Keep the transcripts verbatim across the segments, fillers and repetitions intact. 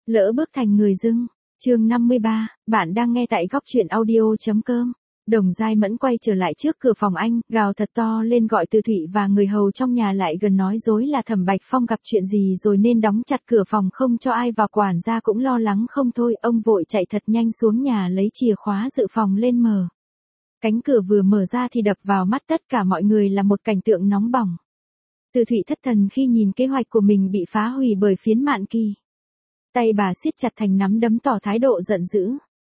Lỡ bước thành người dưng. Chương năm mươi ba, bạn đang nghe tại góc truyện audio chấm com. Đồng Giai Mẫn quay trở lại trước cửa phòng anh, gào thật to lên gọi Từ Thụy và người hầu trong nhà lại gần nói dối là Thẩm Bạch Phong gặp chuyện gì rồi nên đóng chặt cửa phòng không cho ai vào, quản gia cũng lo lắng không thôi, ông vội chạy thật nhanh xuống nhà lấy chìa khóa dự phòng lên mở. Cánh cửa vừa mở ra thì đập vào mắt tất cả mọi người là một cảnh tượng nóng bỏng. Từ Thụy thất thần khi nhìn kế hoạch của mình bị phá hủy bởi Phiến Mạn Kỳ. Tay bà siết chặt thành nắm đấm tỏ thái độ giận dữ.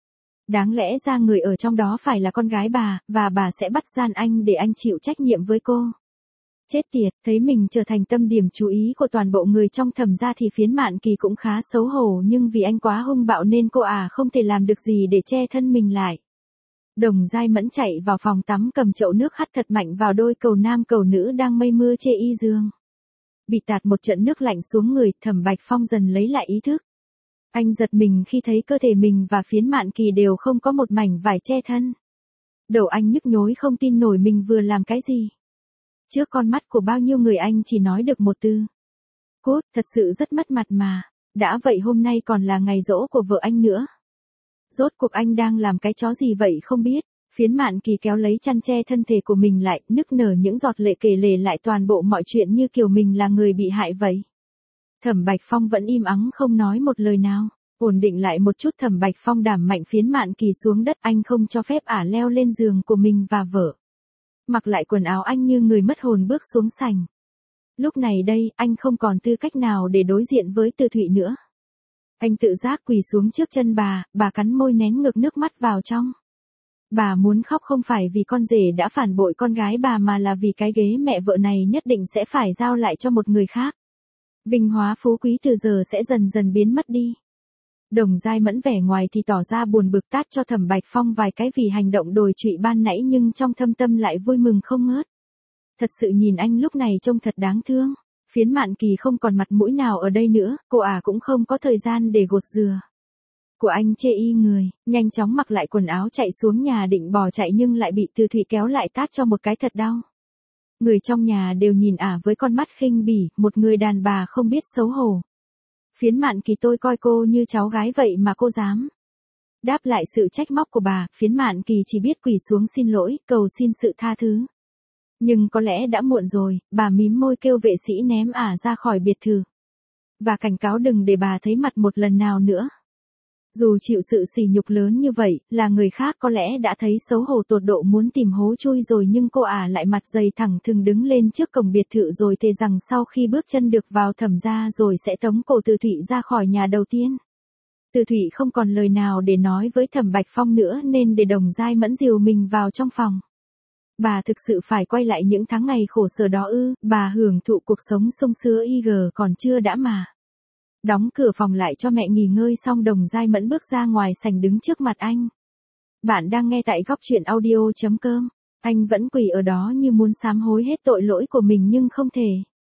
Đáng lẽ ra người ở trong đó phải là con gái bà, và bà sẽ bắt gian anh để anh chịu trách nhiệm với cô. Chết tiệt, thấy mình trở thành tâm điểm chú ý của toàn bộ người trong Thẩm gia thì Phiến Mạn Kỳ cũng khá xấu hổ, nhưng vì anh quá hung bạo nên cô à không thể làm được gì để che thân mình lại. Đồng Giai Mẫn chạy vào phòng tắm cầm chậu nước hắt thật mạnh vào đôi cầu nam cầu nữ đang mây mưa chê y dương. Bị tạt một trận nước lạnh xuống người, Thẩm Bạch Phong dần lấy lại ý thức. Anh giật mình khi thấy cơ thể mình và Phiến Mạn Kỳ đều không có một mảnh vải che thân. Đầu anh nhức nhối không tin nổi mình vừa làm cái gì. Trước con mắt của bao nhiêu người anh chỉ nói được một từ. Cút, thật sự rất mất mặt mà. Đã vậy hôm nay còn là ngày giỗ của vợ anh nữa. Rốt cuộc anh đang làm cái chó gì vậy không biết. Phiến Mạn Kỳ kéo lấy chăn che thân thể của mình lại, nức nở những giọt lệ kể lể lại toàn bộ mọi chuyện như kiểu mình là người bị hại vậy. Thẩm Bạch Phong vẫn im ắng không nói một lời nào. Ổn định lại một chút, Thẩm Bạch Phong đảm mạnh Phiến Mạn Kỳ xuống đất, anh không cho phép ả leo lên giường của mình và vợ. Mặc lại quần áo anh như người mất hồn bước xuống sảnh. Lúc này đây, anh không còn tư cách nào để đối diện với Từ Thụy nữa. Anh tự giác quỳ xuống trước chân bà, bà cắn môi nén ngược nước mắt vào trong. Bà muốn khóc không phải vì con rể đã phản bội con gái bà mà là vì cái ghế mẹ vợ này nhất định sẽ phải giao lại cho một người khác. Vinh hóa phú quý từ giờ sẽ dần dần biến mất đi. Đồng Giai Mẫn vẻ ngoài thì tỏ ra buồn bực tát cho Thẩm Bạch Phong vài cái vì hành động đồi trụy ban nãy, nhưng trong thâm tâm lại vui mừng không ngớt. Thật sự nhìn anh lúc này trông thật đáng thương. Phiến Mạn Kỳ không còn mặt mũi nào ở đây nữa, cô ả à cũng không có thời gian để gột rửa. Của anh chê y người, nhanh chóng mặc lại quần áo chạy xuống nhà định bỏ chạy nhưng lại bị Từ Thụy kéo lại tát cho một cái thật đau. Người trong nhà đều nhìn ả với con mắt khinh bỉ, một người đàn bà không biết xấu hổ. Phiến Mạn Kỳ, tôi coi cô như cháu gái vậy mà cô dám. Đáp lại sự trách móc của bà, Phiến Mạn Kỳ chỉ biết quỳ xuống xin lỗi, cầu xin sự tha thứ. Nhưng có lẽ đã muộn rồi, bà mím môi kêu vệ sĩ ném ả ra khỏi biệt thự. Và cảnh cáo đừng để bà thấy mặt một lần nào nữa. Dù chịu sự sỉ nhục lớn như vậy, là người khác có lẽ đã thấy xấu hổ tột độ muốn tìm hố chui rồi, nhưng cô ả lại mặt dày thẳng thừng đứng lên trước cổng biệt thự rồi thề rằng sau khi bước chân được vào Thẩm gia rồi sẽ tống cổ Từ Thụy ra khỏi nhà đầu tiên. Từ Thụy không còn lời nào để nói với Thẩm Bạch Phong nữa nên để Đồng Giai Mẫn dìu mình vào trong phòng. Bà thực sự phải quay lại những tháng ngày khổ sở đó ư? Bà hưởng thụ cuộc sống sung sướng y gờ còn chưa đã mà. Đóng cửa phòng lại cho mẹ nghỉ ngơi xong, Đồng Giai Mẫn bước ra ngoài sảnh đứng trước mặt anh. Bạn đang nghe tại góc truyện audio chấm com. Anh vẫn quỳ ở đó như muốn sám hối hết tội lỗi của mình nhưng không thể.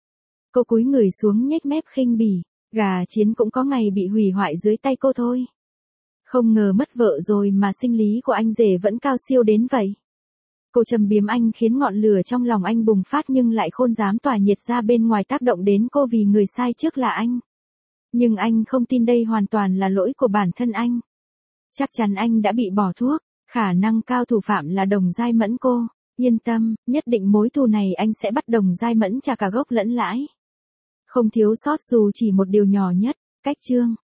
Cô cúi người xuống nhếch mép khinh bỉ. Gà chiến cũng có ngày bị hủy hoại dưới tay cô thôi. Không ngờ mất vợ rồi mà sinh lý của anh rể vẫn cao siêu đến vậy. Cô châm biếm anh khiến ngọn lửa trong lòng anh bùng phát nhưng lại không dám tỏa nhiệt ra bên ngoài tác động đến cô vì người sai trước là anh. Nhưng anh không tin đây hoàn toàn là lỗi của bản thân anh. Chắc chắn anh đã bị bỏ thuốc, khả năng cao thủ phạm là Đồng Giai Mẫn cô. Yên tâm, nhất định mối thù này anh sẽ bắt Đồng Giai Mẫn trả cả gốc lẫn lãi. Không thiếu sót dù chỉ một điều nhỏ nhất. Cách chương